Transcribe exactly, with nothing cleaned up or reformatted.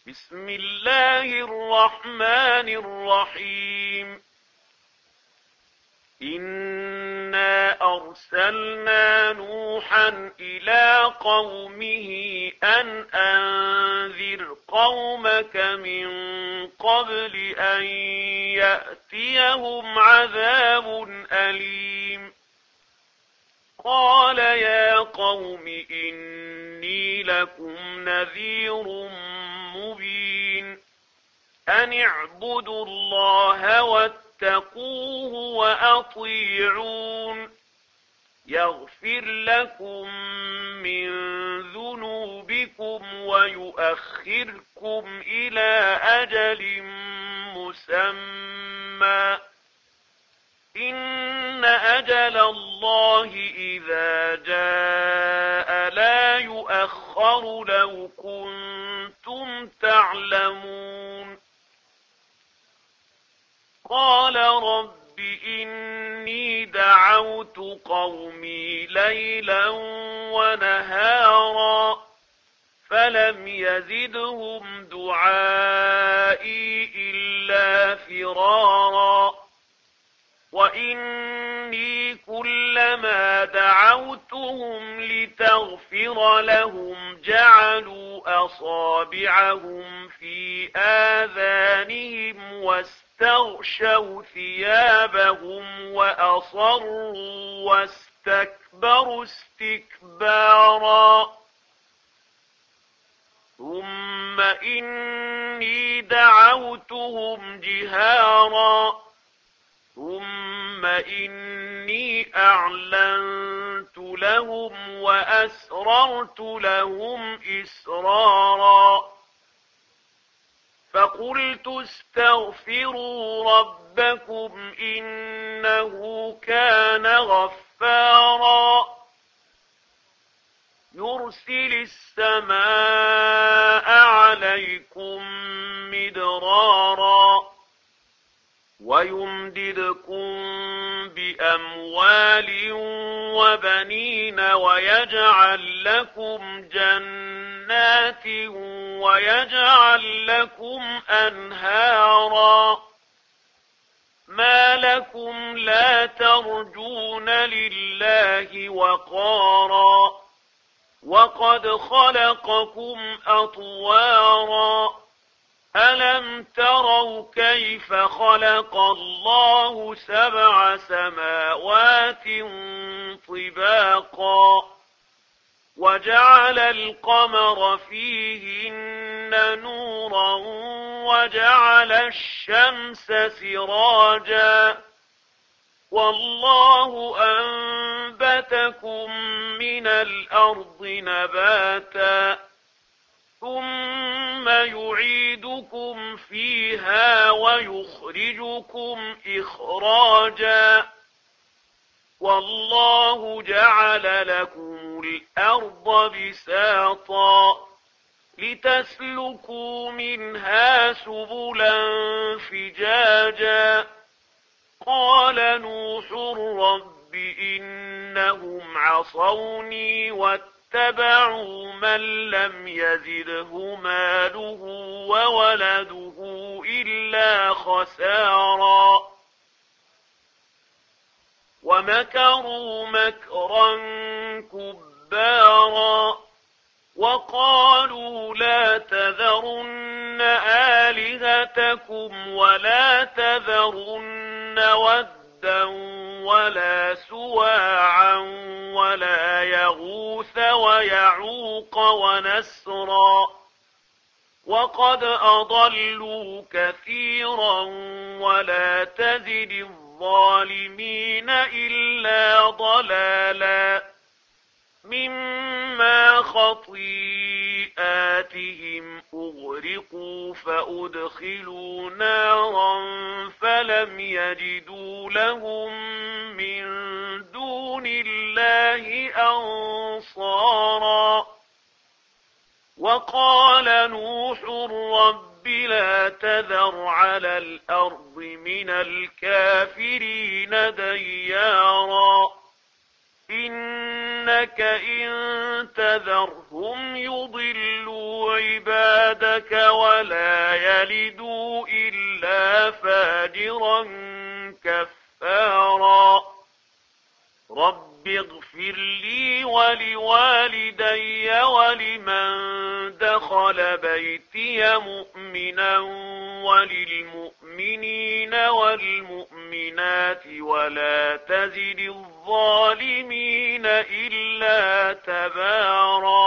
بسم الله الرحمن الرحيم إنا أرسلنا نوحا إلى قومه أن أنذر قومك من قبل أن يأتيهم عذاب أليم قال يا قوم إني لكم نذير مبين أن اعبدوا الله واتقوه وأطيعون يغفر لكم من ذنوبكم ويؤخركم إلى أجل مسمى إن أجل الله إذا جاء لا يؤخر لو كنتم تعلمون قال رب إني دعوت قومي ليلا ونهارا فلم يزدهم دعائي إلا فرارا وإني كلما دعوتهم لتغفر لهم جعلوا أصابعهم في آذانهم واستغشوا ثيابهم وأصروا واستكبروا استكبارا ثم إني دعوتهم جهارا ثم إني أعلنت لهم وأسررت لهم إسرارا فقلت استغفروا ربكم إنه كان غفارا يرسل السماء عليكم مدرارا ويمددكم بأموال وبنين ويجعل لكم جنات ويجعل لكم أنهارا ما لكم لا ترجون لله وقارا وقد خلقكم أطوارا ألم تروا كيف خلق الله سبع سماوات طباقا وجعل القمر فيهن نورا وجعل الشمس سراجا والله أنبتكم من الأرض نباتا ثم يعيدكم فيها ويخرجكم إخراجا والله جعل لكم الأرض بساطا لتسلكوا منها سبلا فجاجا قال نوح رب إنهم عصوني واتبعوا من لم يزده ماله وولده إلا خسارا ومكروا مكرا كبارا وقالوا لا تذرن آلهتكم ولا تذرن ودا ولا سواعا ولا يغوث ويعوق ونسرا وقد أضلوا كثيرا ولا تزد الظالمين إلا ضلالا مما خطيئاتهم أغرقوا فأدخلوا نارا فلم يجدوا لهم من دون الله أنصارا وقال نوح رب لا تذر على الأرض من الكافرين ديارا إنك إن تذرهم يضلوا عبادك ولا يلدوا إلا فاجرا كفارا رب اغفر لي ولوالدي ولمن دخل بيتي مؤمنا وللمؤمنين والمؤمنات ولا تزد الظالمين إلا تبارا